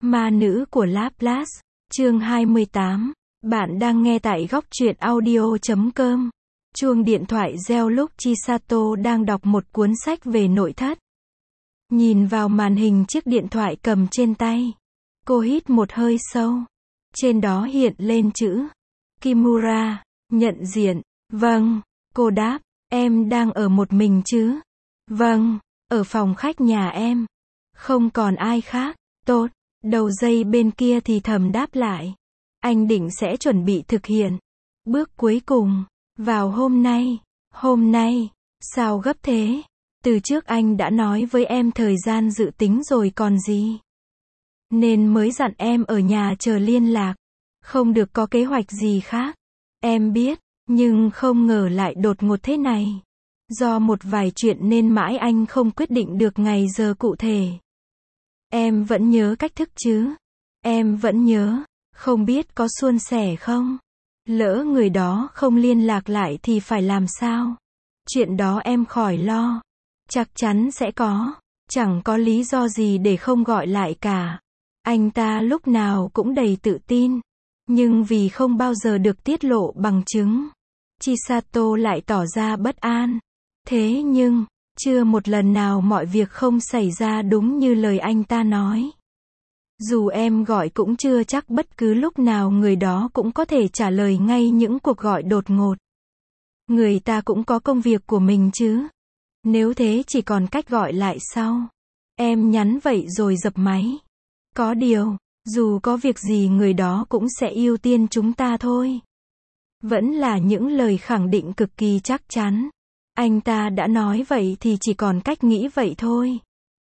Ma nữ của Laplace, chương 28. Bạn đang nghe tại góc truyện audio.com. Chuông điện thoại reo lúc Chisato đang đọc một cuốn sách về nội thất. Nhìn vào màn hình chiếc điện thoại cầm trên tay. Cô hít một hơi sâu. Trên đó hiện lên chữ Kimura, nhận diện. Vâng, cô đáp, em đang ở một mình chứ? Vâng, ở phòng khách nhà em. Không còn ai khác. Tốt. Đầu dây bên kia thì thầm đáp lại. Anh định sẽ chuẩn bị thực hiện bước cuối cùng vào hôm nay, sao gấp thế? Từ trước anh đã nói với em thời gian dự tính rồi còn gì. Nên mới dặn em ở nhà chờ liên lạc. Không được có kế hoạch gì khác. Em biết, nhưng không ngờ lại đột ngột thế này. Do một vài chuyện nên mãi anh không quyết định được ngày giờ cụ thể. Em vẫn nhớ cách thức chứ? Em vẫn nhớ, không biết có suôn sẻ không? Lỡ người đó không liên lạc lại thì phải làm sao? Chuyện đó em khỏi lo. Chắc chắn sẽ có. Chẳng có lý do gì để không gọi lại cả. Anh ta lúc nào cũng đầy tự tin. Nhưng vì không bao giờ được tiết lộ bằng chứng, Chisato lại tỏ ra bất an. Thế nhưng, chưa một lần nào mọi việc không xảy ra đúng như lời anh ta nói. Dù em gọi cũng chưa chắc bất cứ lúc nào người đó cũng có thể trả lời ngay những cuộc gọi đột ngột. Người ta cũng có công việc của mình chứ. Nếu thế chỉ còn cách gọi lại sau. Em nhắn vậy rồi dập máy. Có điều, dù có việc gì người đó cũng sẽ ưu tiên chúng ta thôi. Vẫn là những lời khẳng định cực kỳ chắc chắn. Anh ta đã nói vậy thì chỉ còn cách nghĩ vậy thôi.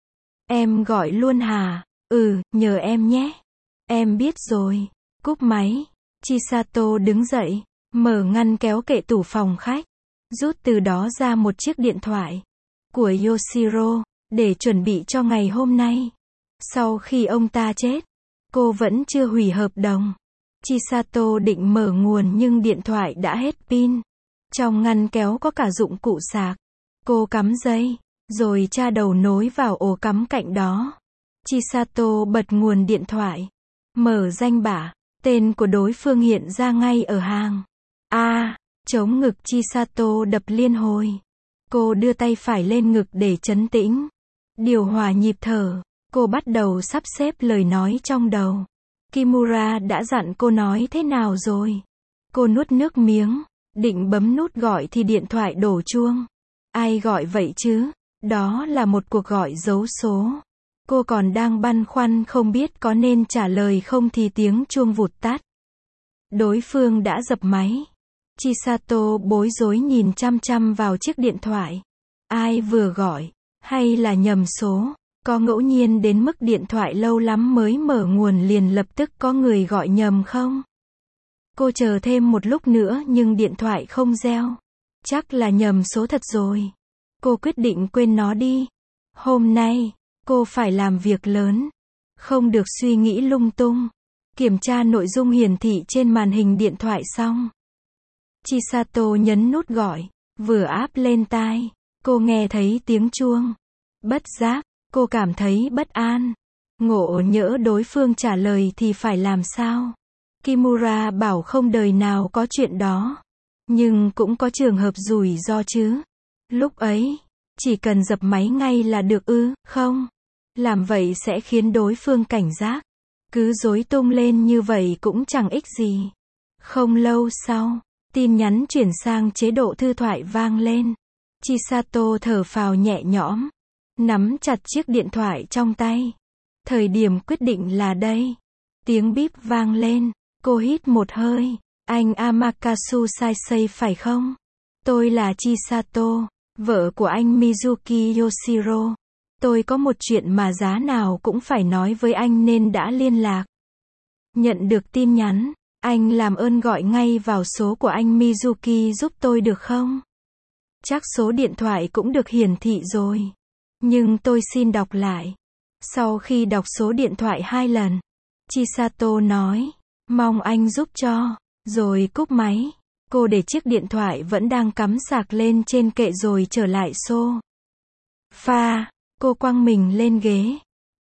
Em gọi luôn hả? Nhờ em nhé. Em biết rồi. Cúp máy. Chisato đứng dậy, mở ngăn kéo kệ tủ phòng khách, rút từ đó ra một chiếc điện thoại của Yoshiro, để chuẩn bị cho ngày hôm nay. Sau khi ông ta chết, cô vẫn chưa hủy hợp đồng. Chisato định mở nguồn nhưng điện thoại đã hết pin. Trong ngăn kéo có cả dụng cụ sạc. Cô cắm dây, rồi tra đầu nối vào ổ cắm cạnh đó. Chisato bật nguồn điện thoại. Mở danh bạ. Tên của đối phương hiện ra ngay ở hàng A. Chống ngực Chisato đập liên hồi. Cô đưa tay phải lên ngực để trấn tĩnh. Điều hòa nhịp thở. Cô bắt đầu sắp xếp lời nói trong đầu. Kimura đã dặn cô nói thế nào rồi? Cô nuốt nước miếng. Định bấm nút gọi thì điện thoại đổ chuông. Ai gọi vậy chứ? Đó là một cuộc gọi giấu số. Cô còn đang băn khoăn không biết có nên trả lời không thì tiếng chuông vụt tắt. Đối phương đã dập máy. Chisato bối rối nhìn chăm chăm vào chiếc điện thoại. Ai vừa gọi? Hay là nhầm số? Có ngẫu nhiên đến mức điện thoại lâu lắm mới mở nguồn liền lập tức có người gọi nhầm không? Cô chờ thêm một lúc nữa nhưng điện thoại không reo. Chắc là nhầm số thật rồi. Cô quyết định quên nó đi. Hôm nay, cô phải làm việc lớn. Không được suy nghĩ lung tung. Kiểm tra nội dung hiển thị trên màn hình điện thoại xong. Chisato nhấn nút gọi. Vừa áp lên tai, cô nghe thấy tiếng chuông. Bất giác, cô cảm thấy bất an. Ngộ nhỡ đối phương trả lời thì phải làm sao? Kimura bảo không đời nào có chuyện đó. Nhưng cũng có trường hợp rủi ro chứ. Lúc ấy, chỉ cần dập máy ngay là được không? Làm vậy sẽ khiến đối phương cảnh giác. Cứ rối tung lên như vậy cũng chẳng ích gì. Không lâu sau, tin nhắn chuyển sang chế độ thư thoại vang lên. Chisato thở phào nhẹ nhõm. Nắm chặt chiếc điện thoại trong tay. Thời điểm quyết định là đây. Tiếng bíp vang lên. Cô hít một hơi. Anh Amakasu Saisei phải không? Tôi là Chisato, vợ của anh Mizuki Yoshiro. Tôi có một chuyện mà giá nào cũng phải nói với anh nên đã liên lạc. Nhận được tin nhắn, anh làm ơn gọi ngay vào số của anh Mizuki giúp tôi được không? Chắc số điện thoại cũng được hiển thị rồi. Nhưng tôi xin đọc lại. Sau khi đọc số điện thoại 2 lần, Chisato nói, mong anh giúp cho, rồi cúp máy. Cô để chiếc điện thoại vẫn đang cắm sạc lên trên kệ rồi trở lại sofa. Cô quăng mình lên ghế.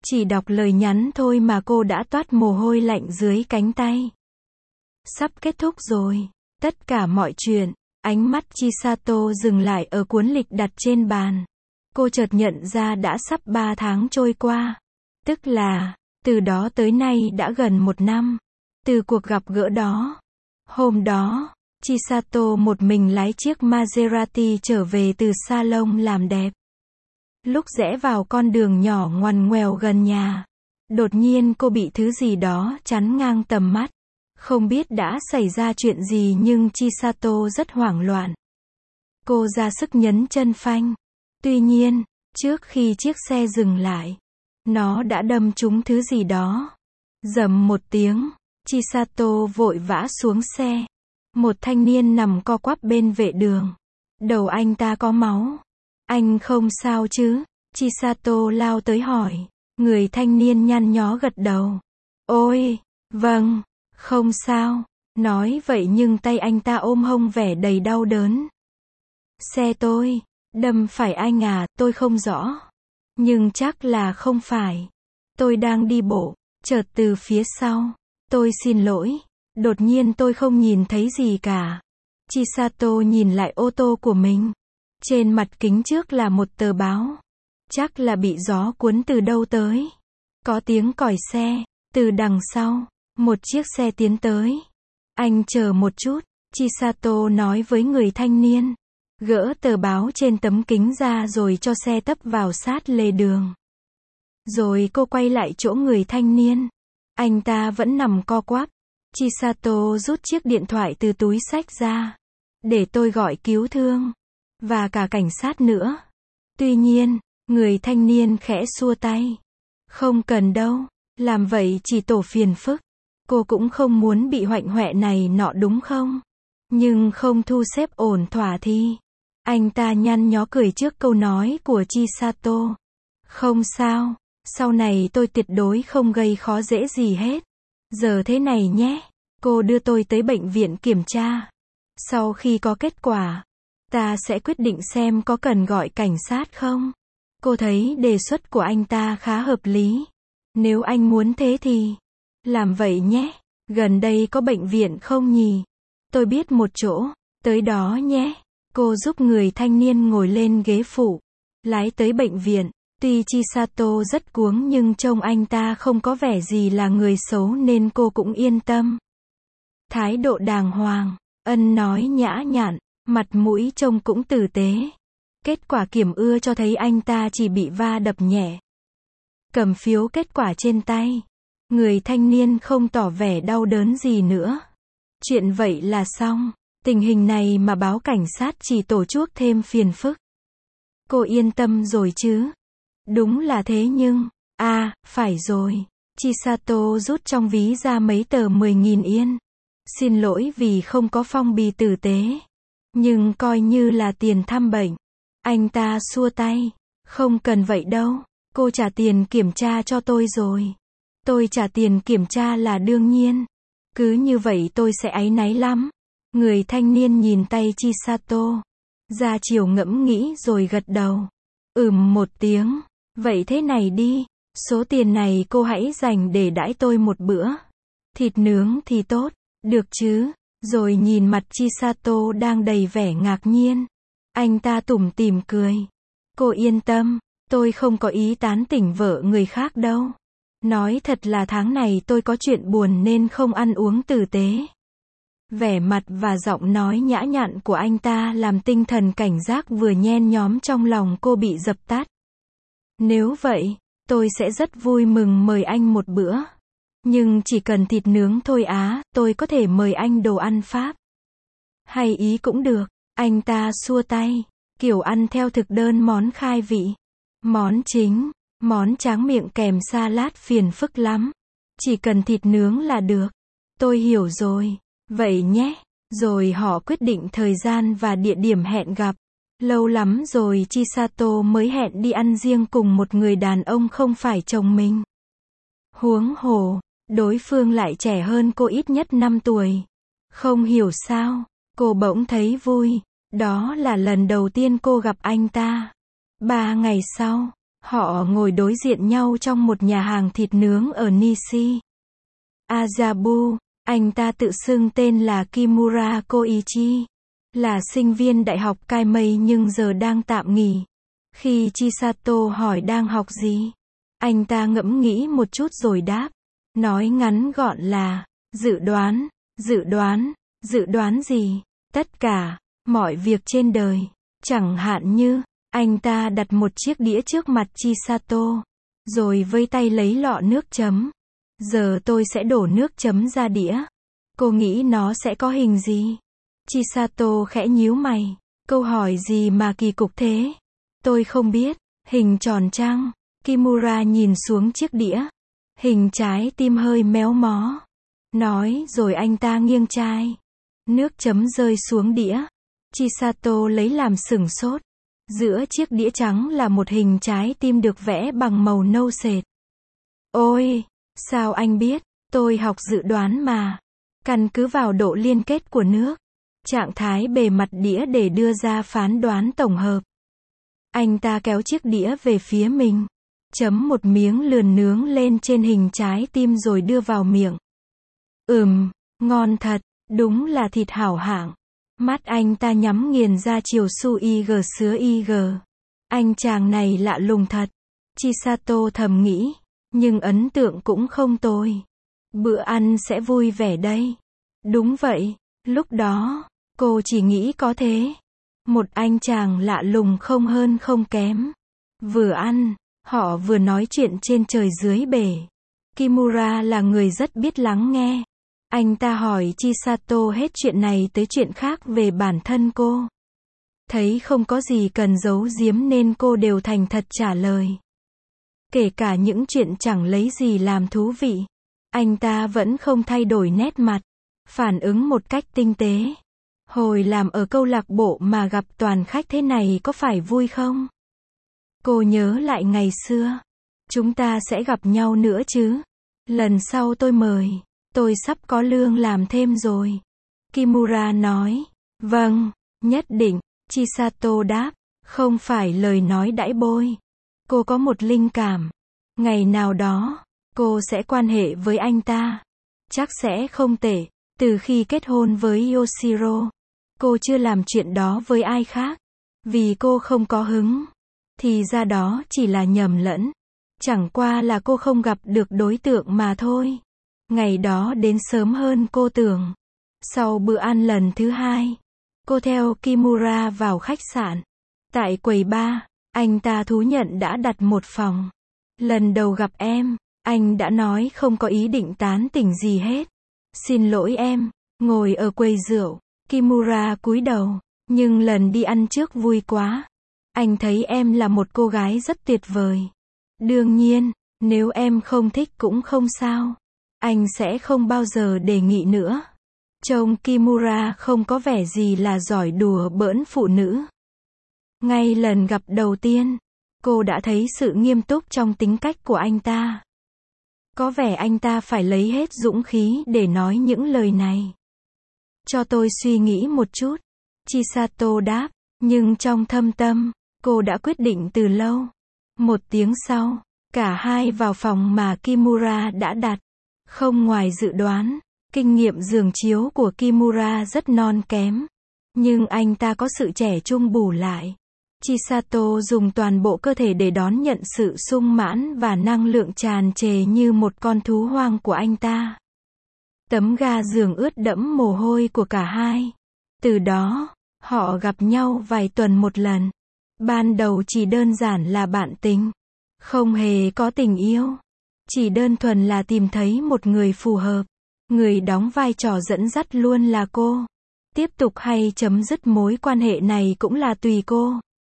Chỉ đọc lời nhắn thôi mà cô đã toát mồ hôi lạnh dưới cánh tay. Sắp kết thúc rồi. Tất cả mọi chuyện. Ánh mắt Chisato dừng lại ở cuốn lịch đặt trên bàn. Cô chợt nhận ra đã sắp 3 tháng trôi qua. Tức là, từ đó tới nay đã gần 1 năm. Từ cuộc gặp gỡ đó. Hôm đó, Chisato một mình lái chiếc Maserati trở về từ salon làm đẹp. Lúc rẽ vào con đường nhỏ ngoằn ngoèo gần nhà, đột nhiên cô bị thứ gì đó chắn ngang tầm mắt. Không biết đã xảy ra chuyện gì nhưng Chisato rất hoảng loạn. Cô ra sức nhấn chân phanh. Tuy nhiên, trước khi chiếc xe dừng lại, nó đã đâm trúng thứ gì đó. Rầm một tiếng, Chisato vội vã xuống xe. Một thanh niên nằm co quắp bên vệ đường. Đầu anh ta có máu. Anh không sao chứ? Chisato lao tới hỏi. Người thanh niên nhăn nhó gật đầu. Ôi, vâng, không sao. Nói vậy nhưng tay anh ta ôm hông vẻ đầy đau đớn. Xe tôi, đâm phải anh à, tôi không rõ. Nhưng chắc là không phải. Tôi đang đi bộ, chợt từ phía sau. Tôi xin lỗi. Đột nhiên tôi không nhìn thấy gì cả. Chisato nhìn lại ô tô của mình. Trên mặt kính trước là một tờ báo. Chắc là bị gió cuốn từ đâu tới. Có tiếng còi xe. Từ đằng sau, một chiếc xe tiến tới. Anh chờ một chút, Chisato nói với người thanh niên. Gỡ tờ báo trên tấm kính ra rồi cho xe tấp vào sát lề đường. Rồi cô quay lại chỗ người thanh niên. Anh ta vẫn nằm co quắp. Chisato rút chiếc điện thoại từ túi xách ra. Để tôi gọi cứu thương. Và cả cảnh sát nữa. Tuy nhiên, người thanh niên khẽ xua tay. Không cần đâu. Làm vậy chỉ tổ phiền phức. Cô cũng không muốn bị hoạnh hoẹ này nọ đúng không? Nhưng không thu xếp ổn thỏa thì. Anh ta nhăn nhó cười trước câu nói của Chisato. Không sao. Sau này tôi tuyệt đối không gây khó dễ gì hết. Giờ thế này nhé. Cô đưa tôi tới bệnh viện kiểm tra. Sau khi có kết quả, ta sẽ quyết định xem có cần gọi cảnh sát không. Cô thấy đề xuất của anh ta khá hợp lý. Nếu anh muốn thế thì làm vậy nhé. Gần đây có bệnh viện không nhỉ? Tôi biết một chỗ. Tới đó nhé. Cô giúp người thanh niên ngồi lên ghế phụ. Lái tới bệnh viện. Tuy Chisato rất cuống nhưng trông anh ta không có vẻ gì là người xấu nên cô cũng yên tâm. Thái độ đàng hoàng, ân nói nhã nhặn, mặt mũi trông cũng tử tế. Kết quả kiểm ưa cho thấy anh ta chỉ bị va đập nhẹ. Cầm phiếu kết quả trên tay. Người thanh niên không tỏ vẻ đau đớn gì nữa. Chuyện vậy là xong. Tình hình này mà báo cảnh sát chỉ tổ chuốc thêm phiền phức. Cô yên tâm rồi chứ? Đúng là thế nhưng, phải rồi. Chisato rút trong ví ra mấy tờ 10.000 yên. Xin lỗi vì không có phong bì tử tế. Nhưng coi như là tiền thăm bệnh. Anh ta xua tay. Không cần vậy đâu. Cô trả tiền kiểm tra cho tôi rồi. Tôi trả tiền kiểm tra là đương nhiên. Cứ như vậy tôi sẽ áy náy lắm. Người thanh niên nhìn tay Chisato. Ra chiều ngẫm nghĩ rồi gật đầu. Một tiếng. Vậy thế này đi. Số tiền này cô hãy dành để đãi tôi một bữa. Thịt nướng thì tốt. Được chứ? Rồi nhìn mặt Chisato đang đầy vẻ ngạc nhiên. Anh ta tủm tỉm cười. Cô yên tâm. Tôi không có ý tán tỉnh vợ người khác đâu. Nói thật là tháng này tôi có chuyện buồn nên không ăn uống tử tế. Vẻ mặt và giọng nói nhã nhặn của anh ta làm tinh thần cảnh giác vừa nhen nhóm trong lòng cô bị dập tắt. Nếu vậy, tôi sẽ rất vui mừng mời anh một bữa. Nhưng chỉ cần thịt nướng thôi tôi có thể mời anh đồ ăn Pháp. Hay ý cũng được, anh ta xua tay. Kiểu ăn theo thực đơn món khai vị. Món chính, món tráng miệng kèm salad phiền phức lắm. Chỉ cần thịt nướng là được. Tôi hiểu rồi. Vậy nhé. Rồi họ quyết định thời gian và địa điểm hẹn gặp. Lâu lắm rồi Chisato mới hẹn đi ăn riêng cùng một người đàn ông không phải chồng mình. Huống hồ, đối phương lại trẻ hơn cô ít nhất 5 tuổi. Không hiểu sao, cô bỗng thấy vui. Đó là lần đầu tiên cô gặp anh ta. 3 ngày sau, Họ ngồi đối diện nhau trong một nhà hàng thịt nướng ở Nishi. Azabu, anh ta tự xưng tên là Kimura Koichi, là sinh viên đại học Kaimei nhưng giờ đang tạm nghỉ. Khi Chisato hỏi đang học gì, anh ta ngẫm nghĩ một chút rồi đáp, nói ngắn gọn là, dự đoán, dự đoán gì, tất cả, mọi việc trên đời, chẳng hạn như, anh ta đặt một chiếc đĩa trước mặt Chisato, rồi vây tay lấy lọ nước chấm. Giờ tôi sẽ đổ nước chấm ra đĩa. Cô nghĩ nó sẽ có hình gì? Chisato khẽ nhíu mày. Câu hỏi gì mà kỳ cục thế? Tôi không biết. Hình tròn trăng. Kimura nhìn xuống chiếc đĩa. Hình trái tim hơi méo mó. Nói rồi anh ta nghiêng chai. Nước chấm rơi xuống đĩa. Chisato lấy làm sửng sốt. Giữa chiếc đĩa trắng là một hình trái tim được vẽ bằng màu nâu sệt. Ôi! Sao anh biết? Tôi học dự đoán mà. Căn cứ vào độ liên kết của nước, trạng thái bề mặt đĩa để đưa ra phán đoán tổng hợp. Anh ta kéo chiếc đĩa về phía mình, chấm một miếng lườn nướng lên trên hình trái tim rồi đưa vào miệng. Ngon thật, đúng là thịt hảo hạng. Mắt anh ta nhắm nghiền ra chiều su ig sứa ig. Anh chàng này lạ lùng thật. Chisato thầm nghĩ. Nhưng ấn tượng cũng không tồi. Bữa ăn sẽ vui vẻ đây. Đúng vậy, lúc đó, cô chỉ nghĩ có thế. Một anh chàng lạ lùng không hơn không kém. Vừa ăn, họ vừa nói chuyện trên trời dưới bể. Kimura là người rất biết lắng nghe. Anh ta hỏi Chisato hết chuyện này tới chuyện khác về bản thân cô. Thấy không có gì cần giấu giếm nên cô đều thành thật trả lời. Kể cả những chuyện chẳng lấy gì làm thú vị. Anh ta vẫn không thay đổi nét mặt. Phản ứng một cách tinh tế. Hồi làm ở câu lạc bộ mà gặp toàn khách thế này có phải vui không? Cô nhớ lại ngày xưa. Chúng ta sẽ gặp nhau nữa chứ? Lần sau tôi mời. Tôi sắp có lương làm thêm rồi. Kimura nói. Vâng, nhất định. Chisato đáp. Không phải lời nói đãi bôi. Cô có một linh cảm. Ngày nào đó, cô sẽ quan hệ với anh ta. Chắc sẽ không tệ. Từ khi kết hôn với Yoshiro, cô chưa làm chuyện đó với ai khác. Vì cô không có hứng. Thì ra đó chỉ là nhầm lẫn. Chẳng qua là cô không gặp được đối tượng mà thôi. Ngày đó đến sớm hơn cô tưởng. Sau bữa ăn lần thứ hai, cô theo Kimura vào khách sạn. Tại quầy bar, anh ta thú nhận đã đặt một phòng. Lần đầu gặp em, anh đã nói không có ý định tán tỉnh gì hết. Xin lỗi em. Ngồi ở quầy rượu, Kimura cúi đầu. Nhưng lần đi ăn trước vui quá. Anh thấy em là một cô gái rất tuyệt vời. Đương nhiên, nếu em không thích cũng không sao. Anh sẽ không bao giờ đề nghị nữa. Trông Kimura không có vẻ gì là giỏi đùa bỡn phụ nữ. Ngay lần gặp đầu tiên, cô đã thấy sự nghiêm túc trong tính cách của anh ta. Có vẻ anh ta phải lấy hết dũng khí để nói những lời này. Cho tôi suy nghĩ một chút. Chisato đáp. Nhưng trong thâm tâm, cô đã quyết định từ lâu. Một tiếng sau, cả hai vào phòng mà Kimura đã đặt. Không ngoài dự đoán, kinh nghiệm giường chiếu của Kimura rất non kém. Nhưng anh ta có sự trẻ trung bù lại. Chisato dùng toàn bộ cơ thể để đón nhận sự sung mãn và năng lượng tràn trề như một con thú hoang của anh ta. Tấm ga giường ướt đẫm mồ hôi của cả hai. Từ đó, họ gặp nhau vài tuần một lần. Ban đầu chỉ đơn giản là bạn tình. Không hề có tình yêu. Chỉ đơn thuần là tìm thấy một người phù hợp. Người đóng vai trò dẫn dắt luôn là cô. Tiếp tục hay chấm dứt mối quan hệ này cũng là tùy cô.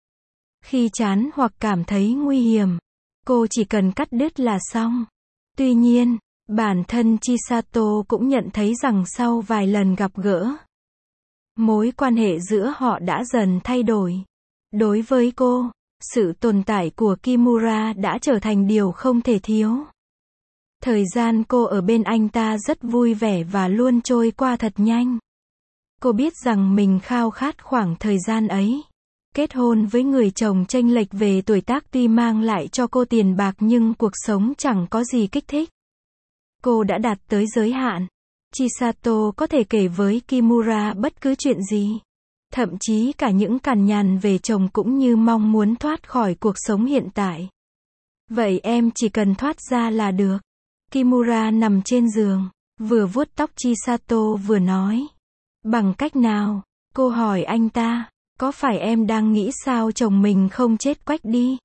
Khi chán hoặc cảm thấy nguy hiểm, cô chỉ cần cắt đứt là xong. Tuy nhiên, bản thân Chisato cũng nhận thấy rằng sau vài lần gặp gỡ, mối quan hệ giữa họ đã dần thay đổi. Đối với cô, sự tồn tại của Kimura đã trở thành điều không thể thiếu. Thời gian cô ở bên anh ta rất vui vẻ và luôn trôi qua thật nhanh. Cô biết rằng mình khao khát khoảng thời gian ấy. Kết hôn với người chồng chênh lệch về tuổi tác tuy mang lại cho cô tiền bạc nhưng cuộc sống chẳng có gì kích thích. Cô đã đạt tới giới hạn. Chisato có thể kể với Kimura bất cứ chuyện gì. Thậm chí cả những cằn nhằn về chồng cũng như mong muốn thoát khỏi cuộc sống hiện tại. Vậy em chỉ cần thoát ra là được. Kimura nằm trên giường, vừa vuốt tóc Chisato vừa nói. Bằng cách nào? Cô hỏi anh ta. Có phải em đang nghĩ sao chồng mình không chết quách đi?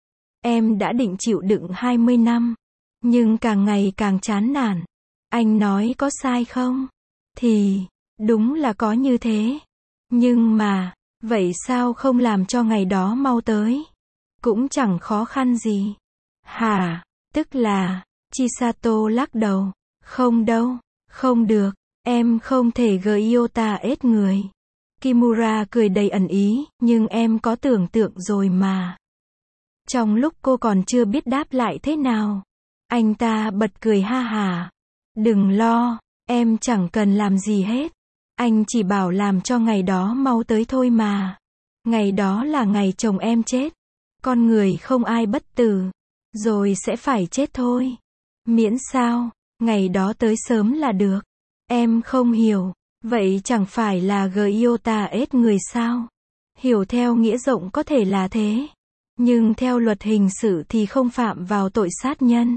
Em đã định chịu đựng 20 năm. Nhưng càng ngày càng chán nản. Anh nói có sai không? Thì, đúng là có như thế. Nhưng mà, vậy sao không làm cho ngày đó mau tới? Cũng chẳng khó khăn gì. Hả? Tức là, Chisato lắc đầu. Không đâu, không được, em không thể gợi yêu ta ết người. Kimura cười đầy ẩn ý, nhưng em có tưởng tượng rồi mà. Trong lúc cô còn chưa biết đáp lại thế nào, anh ta bật cười ha hả. Đừng lo, em chẳng cần làm gì hết. Anh chỉ bảo làm cho ngày đó mau tới thôi mà. Ngày đó là ngày chồng em chết. Con người không ai bất tử. Rồi sẽ phải chết thôi. Miễn sao, ngày đó tới sớm là được. Em không hiểu. Vậy chẳng phải là Gyota ết người sao? Hiểu theo nghĩa rộng có thể là thế. Nhưng theo luật hình sự thì không phạm vào tội sát nhân.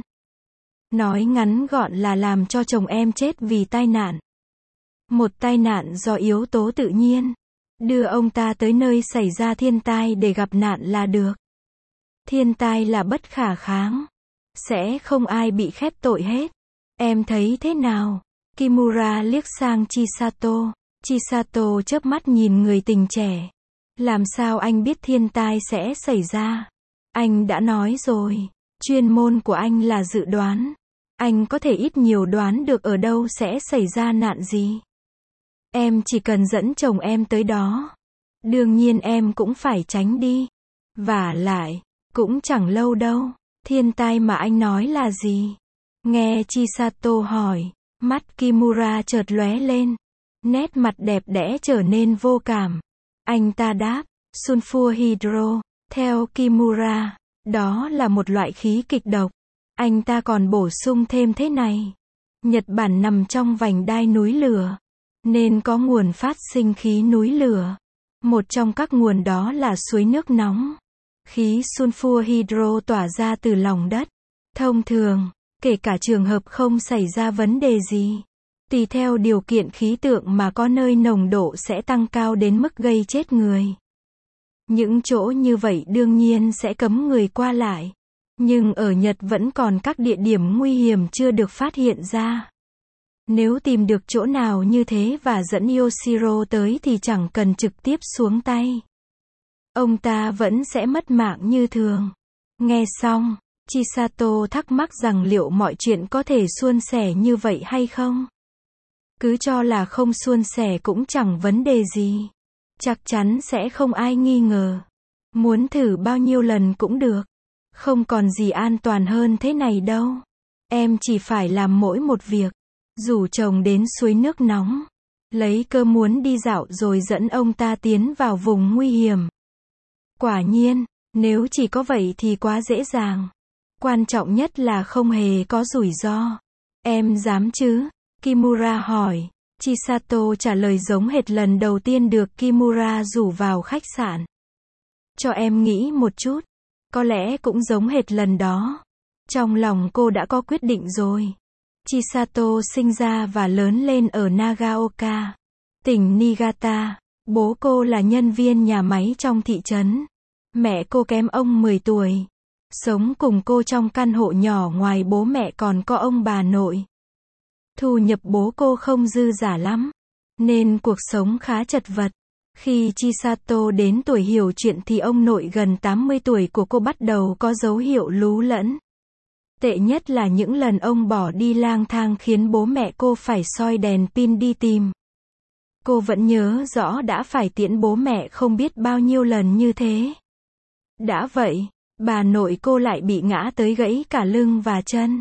Nói ngắn gọn là làm cho chồng em chết vì tai nạn. Một tai nạn do yếu tố tự nhiên. Đưa ông ta tới nơi xảy ra thiên tai để gặp nạn là được. Thiên tai là bất khả kháng. Sẽ không ai bị khép tội hết. Em thấy thế nào? Kimura liếc sang Chisato. Chisato chớp mắt nhìn người tình trẻ. Làm sao anh biết thiên tai sẽ xảy ra? Anh đã nói rồi. Chuyên môn của anh là dự đoán. Anh có thể ít nhiều đoán được ở đâu sẽ xảy ra nạn gì. Em chỉ cần dẫn chồng em tới đó. Đương nhiên em cũng phải tránh đi. Vả lại, cũng chẳng lâu đâu. Thiên tai mà anh nói là gì? Nghe Chisato hỏi, mắt Kimura chợt lóe lên. Nét mặt đẹp đẽ trở nên vô cảm. Anh ta đáp, sulfur hydro. Theo Kimura, đó là một loại khí kịch độc. Anh ta còn bổ sung thêm thế này. Nhật Bản nằm trong vành đai núi lửa, nên có nguồn phát sinh khí núi lửa. Một trong các nguồn đó là suối nước nóng. Khí sulfur hydro tỏa ra từ lòng đất. Thông thường, kể cả trường hợp không xảy ra vấn đề gì, tùy theo điều kiện khí tượng mà có nơi nồng độ sẽ tăng cao đến mức gây chết người. Những chỗ như vậy đương nhiên sẽ cấm người qua lại. Nhưng ở Nhật vẫn còn các địa điểm nguy hiểm chưa được phát hiện ra. Nếu tìm được chỗ nào như thế và dẫn Yoshiro tới thì chẳng cần trực tiếp xuống tay. Ông ta vẫn sẽ mất mạng như thường. Nghe xong, Chisato thắc mắc rằng liệu mọi chuyện có thể suôn sẻ như vậy hay không? Cứ cho là không suôn sẻ cũng chẳng vấn đề gì. Chắc chắn sẽ không ai nghi ngờ. Muốn thử bao nhiêu lần cũng được. Không còn gì an toàn hơn thế này đâu. Em chỉ phải làm mỗi một việc. Rủ chồng đến suối nước nóng. Lấy cơ muốn đi dạo rồi dẫn ông ta tiến vào vùng nguy hiểm. Quả nhiên, nếu chỉ có vậy thì quá dễ dàng. Quan trọng nhất là không hề có rủi ro. Em dám chứ? Kimura hỏi. Chisato trả lời giống hệt lần đầu tiên được Kimura rủ vào khách sạn. Cho em nghĩ một chút. Có lẽ cũng giống hệt lần đó. Trong lòng cô đã có quyết định rồi. Chisato sinh ra và lớn lên ở Nagaoka, tỉnh Niigata. Bố cô là nhân viên nhà máy trong thị trấn. Mẹ cô kém ông 10 tuổi. Sống cùng cô trong căn hộ nhỏ, ngoài bố mẹ còn có ông bà nội. Thu nhập bố cô không dư giả lắm, nên cuộc sống khá chật vật. Khi Chisato đến tuổi hiểu chuyện thì ông nội gần 80 tuổi của cô bắt đầu có dấu hiệu lú lẫn. Tệ nhất là những lần ông bỏ đi lang thang khiến bố mẹ cô phải soi đèn pin đi tìm. Cô vẫn nhớ rõ đã phải tiễn bố mẹ không biết bao nhiêu lần như thế. Đã vậy, bà nội cô lại bị ngã tới gãy cả lưng và chân.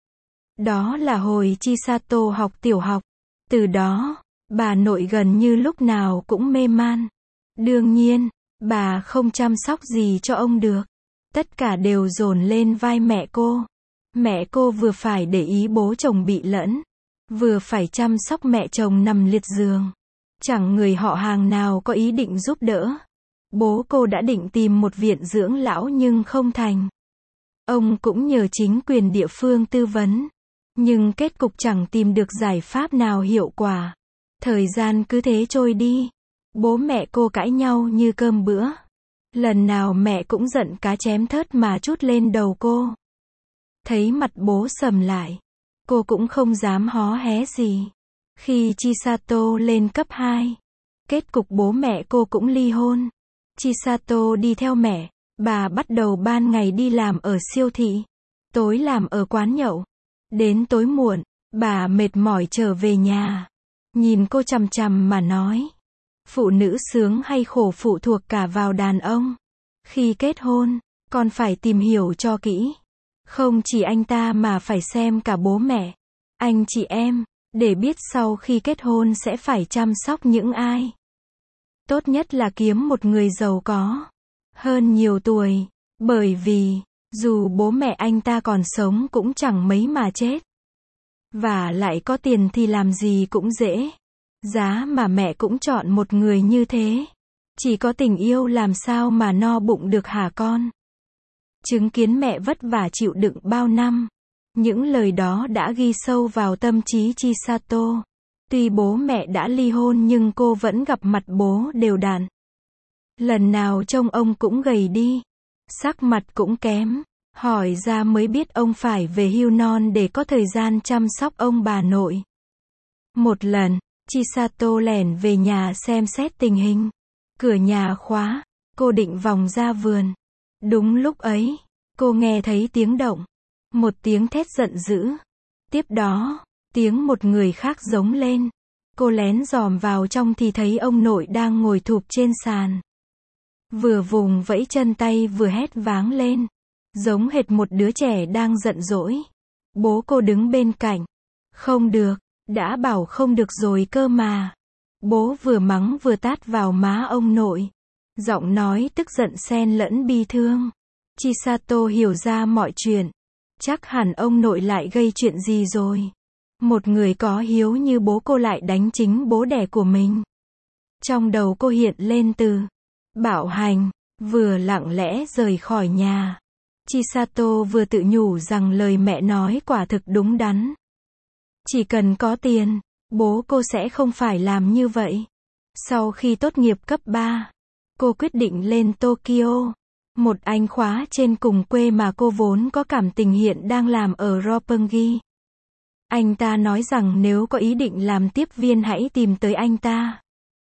Đó là hồi Chisato học tiểu học. Từ đó, bà nội gần như lúc nào cũng mê man. Đương nhiên, Bà không chăm sóc gì cho ông được. Tất cả đều dồn lên vai mẹ cô. Mẹ cô vừa phải để ý bố chồng bị lẫn, vừa phải chăm sóc mẹ chồng nằm liệt giường. Chẳng người họ hàng nào có ý định giúp đỡ. Bố cô đã định tìm một viện dưỡng lão nhưng không thành. Ông cũng nhờ chính quyền địa phương tư vấn, nhưng kết cục chẳng tìm được giải pháp nào hiệu quả. Thời gian cứ thế trôi đi. Bố mẹ cô cãi nhau như cơm bữa. Lần nào mẹ cũng giận cá chém thớt mà trút lên đầu cô. Thấy mặt bố sầm lại, cô cũng không dám hó hé gì. Khi Chisato lên cấp 2, kết cục bố mẹ cô cũng ly hôn. Chisato đi theo mẹ, bà bắt đầu ban ngày đi làm ở siêu thị, tối làm ở quán nhậu. Đến tối muộn, bà mệt mỏi trở về nhà, nhìn cô chằm chằm mà nói. Phụ nữ sướng hay khổ phụ thuộc cả vào đàn ông. Khi kết hôn, con phải tìm hiểu cho kỹ. Không chỉ anh ta mà phải xem cả bố mẹ, anh chị em, để biết sau khi kết hôn sẽ phải chăm sóc những ai. Tốt nhất là kiếm một người giàu có hơn nhiều tuổi, bởi vì, dù bố mẹ anh ta còn sống cũng chẳng mấy mà chết. Và lại có tiền thì làm gì cũng dễ. Giá mà mẹ cũng chọn một người như thế. Chỉ có tình yêu làm sao mà no bụng được hả con? Chứng kiến mẹ vất vả chịu đựng bao năm. Những lời đó đã ghi sâu vào tâm trí Chisato. Tuy bố mẹ đã ly hôn nhưng cô vẫn gặp mặt bố đều đặn. Lần nào trông ông cũng gầy đi, sắc mặt cũng kém. Hỏi ra mới biết ông phải về hưu non để có thời gian chăm sóc ông bà nội. Một lần, Chisato lẻn về nhà xem xét tình hình. Cửa nhà khóa, cô định vòng ra vườn. Đúng lúc ấy, cô nghe thấy tiếng động. Một tiếng thét giận dữ. Tiếp đó, tiếng một người khác giống lên. Cô lén dòm vào trong thì thấy ông nội đang ngồi thụp trên sàn. Vừa vùng vẫy chân tay vừa hét váng lên. Giống hệt một đứa trẻ đang giận dỗi. Bố cô đứng bên cạnh. Không được, đã bảo không được rồi cơ mà. Bố vừa mắng vừa tát vào má ông nội. Giọng nói tức giận xen lẫn bi thương. Chisato hiểu ra mọi chuyện. Chắc hẳn ông nội lại gây chuyện gì rồi. Một người có hiếu như bố cô lại đánh chính bố đẻ của mình. Trong đầu cô hiện lên từ bạo hành, vừa lặng lẽ rời khỏi nhà. Chisato vừa tự nhủ rằng lời mẹ nói quả thực đúng đắn. Chỉ cần có tiền, bố cô sẽ không phải làm như vậy. Sau khi tốt nghiệp cấp 3, cô quyết định lên Tokyo. Một anh khóa trên cùng quê mà cô vốn có cảm tình hiện đang làm ở Roppongi. Anh ta nói rằng nếu có ý định làm tiếp viên hãy tìm tới anh ta.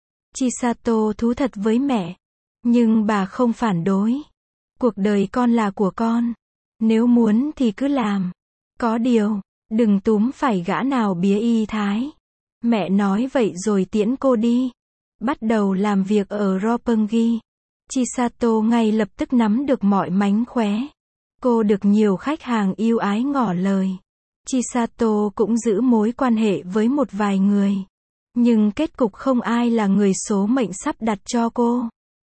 Chisato thú thật với mẹ. Nhưng bà không phản đối. Cuộc đời con là của con. Nếu muốn thì cứ làm. Có điều, đừng túm phải gã nào bía y thái. Mẹ nói vậy rồi tiễn cô đi. Bắt đầu làm việc ở Roppongi. Chisato ngay lập tức nắm được mọi mánh khóe. Cô được nhiều khách hàng yêu ái ngỏ lời. Chisato cũng giữ mối quan hệ với một vài người. Nhưng kết cục không ai là người số mệnh sắp đặt cho cô.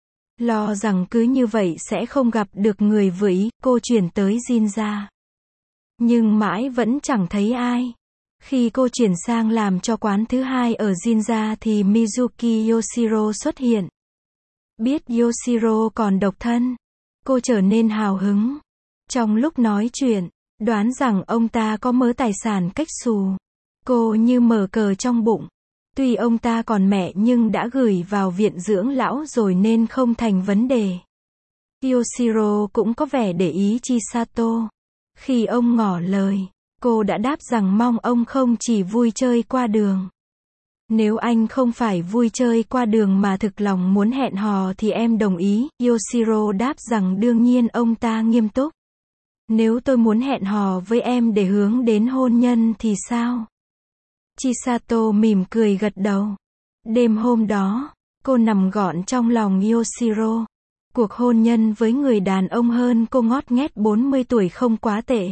Lo rằng cứ như vậy sẽ không gặp được người vừa ý, cô chuyển tới Jinja. Nhưng mãi vẫn chẳng thấy ai. Khi cô chuyển sang làm cho quán thứ hai ở Jinja thì Mizuki Yoshiro xuất hiện. Biết Yoshiro còn độc thân, cô trở nên hào hứng. Trong lúc nói chuyện, đoán rằng ông ta có mớ tài sản cách xù. Cô như mở cờ trong bụng. Tuy ông ta còn mẹ nhưng đã gửi vào viện dưỡng lão rồi nên không thành vấn đề. Yoshiro cũng có vẻ để ý Chisato. Khi ông ngỏ lời, cô đã đáp rằng mong ông không chỉ vui chơi qua đường. Nếu anh không phải vui chơi qua đường mà thực lòng muốn hẹn hò thì em đồng ý. Yoshiro đáp rằng đương nhiên ông ta nghiêm túc. Nếu tôi muốn hẹn hò với em để hướng đến hôn nhân thì sao? Chisato mỉm cười gật đầu. Đêm hôm đó, cô nằm gọn trong lòng Yoshiro. Cuộc hôn nhân với người đàn ông hơn cô ngót nghét 40 tuổi không quá tệ.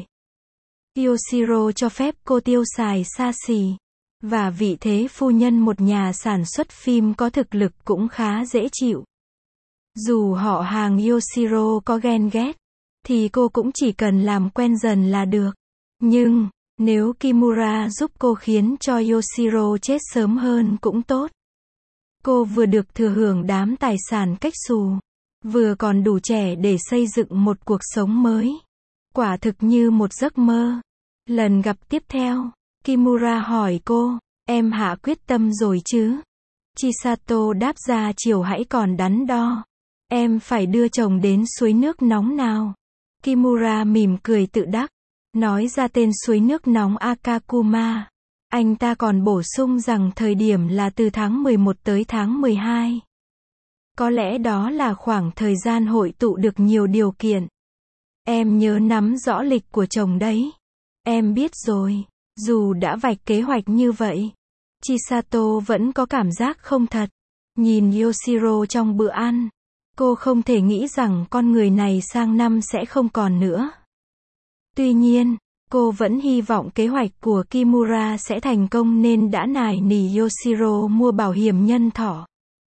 Yoshiro cho phép cô tiêu xài xa xỉ. Và vị thế phu nhân một nhà sản xuất phim có thực lực cũng khá dễ chịu. Dù họ hàng Yoshiro có ghen ghét, thì cô cũng chỉ cần làm quen dần là được. Nhưng, nếu Kimura giúp cô khiến cho Yoshiro chết sớm hơn cũng tốt. Cô vừa được thừa hưởng đám tài sản cách xù, vừa còn đủ trẻ để xây dựng một cuộc sống mới. Quả thực như một giấc mơ. Lần gặp tiếp theo, Kimura hỏi cô, em hạ quyết tâm rồi chứ? Chisato đáp ra chiều hãy còn đắn đo. Em phải đưa chồng đến suối nước nóng nào? Kimura mỉm cười tự đắc, nói ra tên suối nước nóng Akakuma. Anh ta còn bổ sung rằng thời điểm là từ tháng 11 tới tháng 12. Có lẽ đó là khoảng thời gian hội tụ được nhiều điều kiện. Em nhớ nắm rõ lịch của chồng đấy. Em biết rồi. Dù đã vạch kế hoạch như vậy, Chisato vẫn có cảm giác không thật. Nhìn Yoshiro trong bữa ăn, cô không thể nghĩ rằng con người này sang năm sẽ không còn nữa. Tuy nhiên, cô vẫn hy vọng kế hoạch của Kimura sẽ thành công nên đã nài nỉ Yoshiro mua bảo hiểm nhân thọ.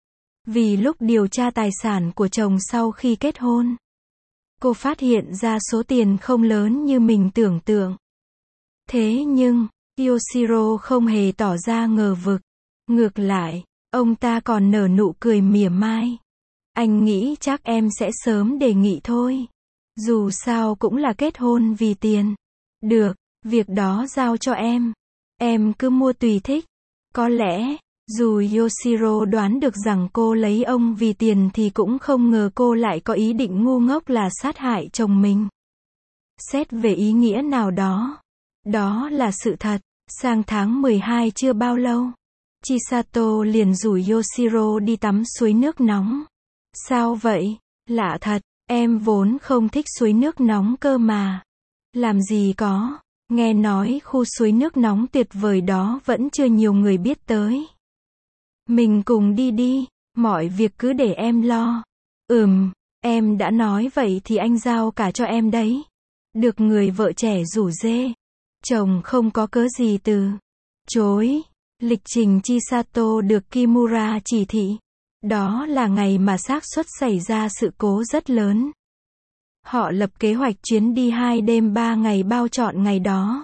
Vì lúc điều tra tài sản của chồng sau khi kết hôn, cô phát hiện ra số tiền không lớn như mình tưởng tượng. Thế nhưng, Yoshiro không hề tỏ ra ngờ vực. Ngược lại, ông ta còn nở nụ cười mỉa mai. Anh nghĩ chắc em sẽ sớm đề nghị thôi. Dù sao cũng là kết hôn vì tiền. Được, việc đó giao cho em. Em cứ mua tùy thích. Có lẽ, dù Yoshiro đoán được rằng cô lấy ông vì tiền thì cũng không ngờ cô lại có ý định ngu ngốc là sát hại chồng mình. Xét về ý nghĩa nào đó, đó là sự thật. Sang tháng 12 chưa bao lâu, Chisato liền rủ Yoshiro đi tắm suối nước nóng. Sao vậy? Lạ thật, em vốn không thích suối nước nóng cơ mà. Làm gì có, nghe nói khu suối nước nóng tuyệt vời đó vẫn chưa nhiều người biết tới. Mình cùng đi đi, mọi việc cứ để em lo. Em đã nói vậy thì anh giao cả cho em đấy. Được người vợ trẻ rủ rê. Chồng không có cớ gì từ chối. Lịch trình Chisato được Kimura chỉ thị. Đó là ngày mà xác suất xảy ra sự cố rất lớn. Họ lập kế hoạch chuyến đi 2 đêm 3 ngày bao trọn ngày đó.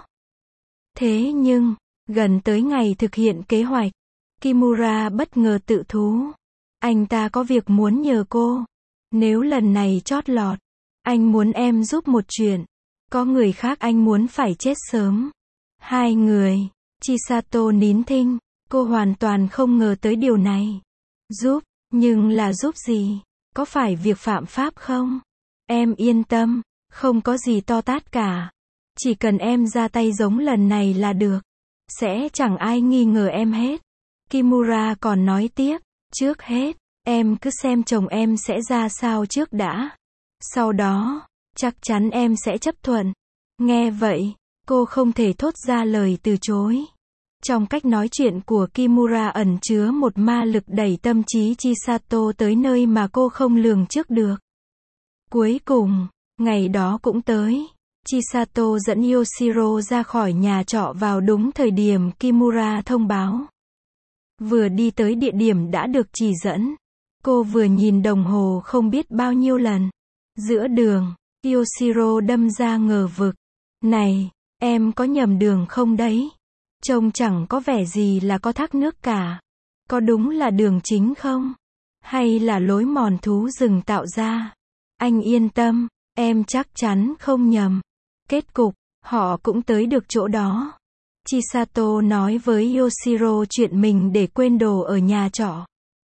Thế nhưng, gần tới ngày thực hiện kế hoạch, Kimura bất ngờ tự thú. Anh ta có việc muốn nhờ cô. Nếu lần này chót lọt, anh muốn em giúp một chuyện. Có người khác anh muốn phải chết sớm. 2 người. Chisato nín thinh. Cô hoàn toàn không ngờ tới điều này. Giúp, nhưng là giúp gì? Có phải việc phạm pháp không? Em yên tâm, không có gì to tát cả. Chỉ cần em ra tay giống lần này là được. Sẽ chẳng ai nghi ngờ em hết. Kimura còn nói tiếp, trước hết, em cứ xem chồng em sẽ ra sao trước đã. Sau đó, chắc chắn em sẽ chấp thuận. Nghe vậy, cô không thể thốt ra lời từ chối. Trong cách nói chuyện của Kimura ẩn chứa một ma lực đẩy tâm trí Chisato tới nơi mà cô không lường trước được. Cuối cùng, ngày đó cũng tới. Chisato dẫn Yoshiro ra khỏi nhà trọ vào đúng thời điểm Kimura thông báo. Vừa đi tới địa điểm đã được chỉ dẫn, cô vừa nhìn đồng hồ không biết bao nhiêu lần. Giữa đường, Yoshiro đâm ra ngờ vực. Này, em có nhầm đường không đấy? Trông chẳng có vẻ gì là có thác nước cả. Có đúng là đường chính không? Hay là lối mòn thú rừng tạo ra? Anh yên tâm, em chắc chắn không nhầm. Kết cục, họ cũng tới được chỗ đó. Chisato nói với Yoshiro chuyện mình để quên đồ ở nhà trọ.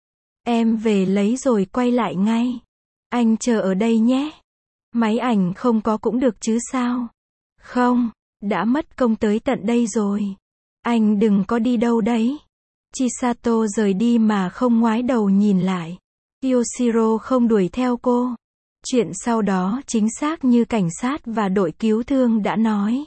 Em về lấy rồi quay lại ngay. Anh chờ ở đây nhé. Máy ảnh không có cũng được chứ sao? Không, đã mất công tới tận đây rồi. Anh đừng có đi đâu đấy. Chisato rời đi mà không ngoái đầu nhìn lại. Yoshiro không đuổi theo cô. Chuyện sau đó chính xác như cảnh sát và đội cứu thương đã nói.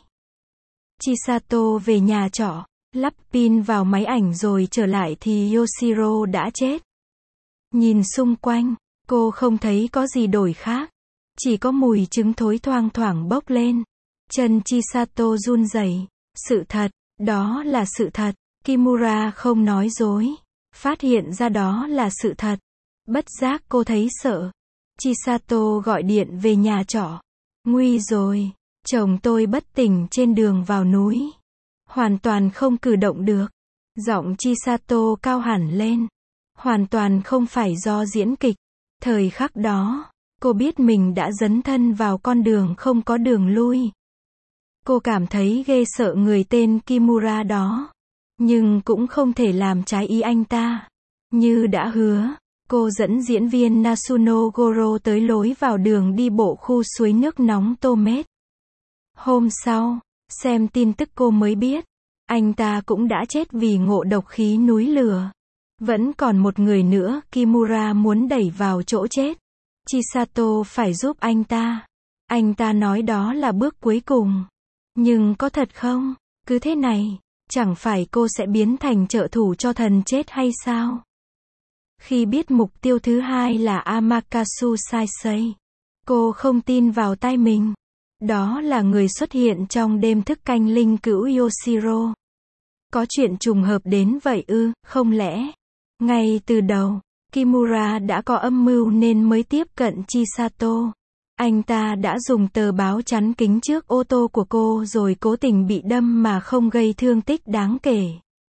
Chisato về nhà trọ, lắp pin vào máy ảnh rồi trở lại thì Yoshiro đã chết. Nhìn xung quanh, cô không thấy có gì đổi khác. Chỉ có mùi trứng thối thoang thoảng bốc lên. Chân Chisato run rẩy. Sự thật, đó là sự thật. Kimura không nói dối. Phát hiện ra đó là sự thật. Bất giác cô thấy sợ. Chisato gọi điện về nhà trọ. Nguy rồi, chồng tôi bất tỉnh trên đường vào núi. Hoàn toàn không cử động được. Giọng Chisato cao hẳn lên. Hoàn toàn không phải do diễn kịch. Thời khắc đó, cô biết mình đã dấn thân vào con đường không có đường lui. Cô cảm thấy ghê sợ người tên Kimura đó. Nhưng cũng không thể làm trái ý anh ta. Như đã hứa, cô dẫn diễn viên Nasuno Goro tới lối vào đường đi bộ khu suối nước nóng Tomet. Hôm sau, xem tin tức cô mới biết, anh ta cũng đã chết vì ngộ độc khí núi lửa. Vẫn còn một người nữa Kimura muốn đẩy vào chỗ chết. Chisato phải giúp anh ta. Anh ta nói đó là bước cuối cùng. Nhưng có thật không? Cứ thế này, chẳng phải cô sẽ biến thành trợ thủ cho thần chết hay sao? Khi biết mục tiêu thứ hai là Amaterasu Sensei, cô không tin vào tai mình. Đó là người xuất hiện trong đêm thức canh linh cữu Yoshiro. Có chuyện trùng hợp đến vậy ư, không lẽ? Ngay từ đầu, Kimura đã có âm mưu nên mới tiếp cận Chisato. Anh ta đã dùng tờ báo chắn kính trước ô tô của cô rồi cố tình bị đâm mà không gây thương tích đáng kể.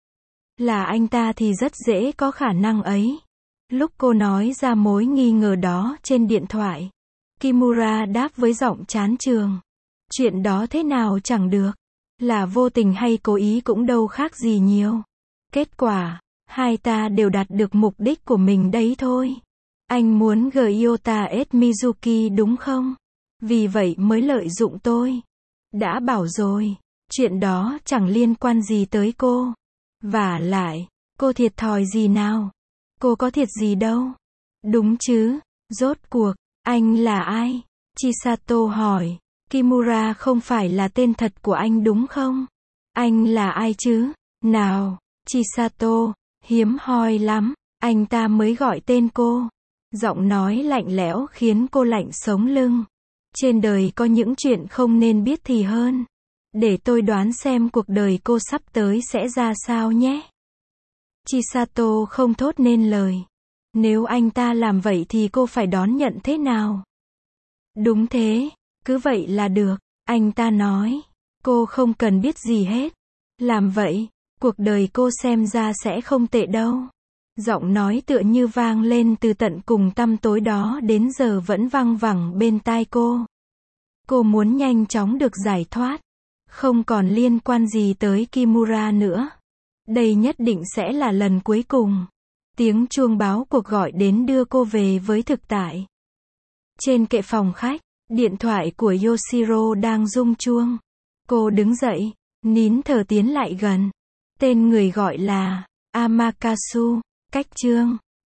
Là anh ta thì rất dễ có khả năng ấy. Lúc cô nói ra mối nghi ngờ đó trên điện thoại, Kimura đáp với giọng chán chường. Chuyện đó thế nào chẳng được. Là vô tình hay cố ý cũng đâu khác gì nhiều. Kết quả, hai ta đều đạt được mục đích của mình đấy thôi. Anh muốn Gyota et Mizuki đúng không? Vì vậy mới lợi dụng tôi. Đã bảo rồi, chuyện đó chẳng liên quan gì tới cô. Vả lại, cô thiệt thòi gì nào? Cô có thiệt gì đâu. Đúng chứ, rốt cuộc, anh là ai? Chisato hỏi. Kimura không phải là tên thật của anh đúng không? Anh là ai chứ? Nào, Chisato, hiếm hoi lắm, anh ta mới gọi tên cô. Giọng nói lạnh lẽo khiến cô lạnh sống lưng. Trên đời có những chuyện không nên biết thì hơn. Để tôi đoán xem cuộc đời cô sắp tới sẽ ra sao nhé. Chisato không thốt nên lời. Nếu anh ta làm vậy thì cô phải đón nhận thế nào? Đúng thế, cứ vậy là được, anh ta nói. Cô không cần biết gì hết. Làm vậy, cuộc đời cô xem ra sẽ không tệ đâu. Giọng nói tựa như vang lên từ tận cùng tăm tối đó đến giờ vẫn văng vẳng bên tai cô. Cô muốn nhanh chóng được giải thoát. Không còn liên quan gì tới Kimura nữa. Đây nhất định sẽ là lần cuối cùng. Tiếng chuông báo cuộc gọi đến đưa cô về với thực tại. Trên kệ phòng khách, điện thoại của Yoshiro đang rung chuông. Cô đứng dậy, nín thở tiến lại gần. Tên người gọi là Amaterasu. Cách chương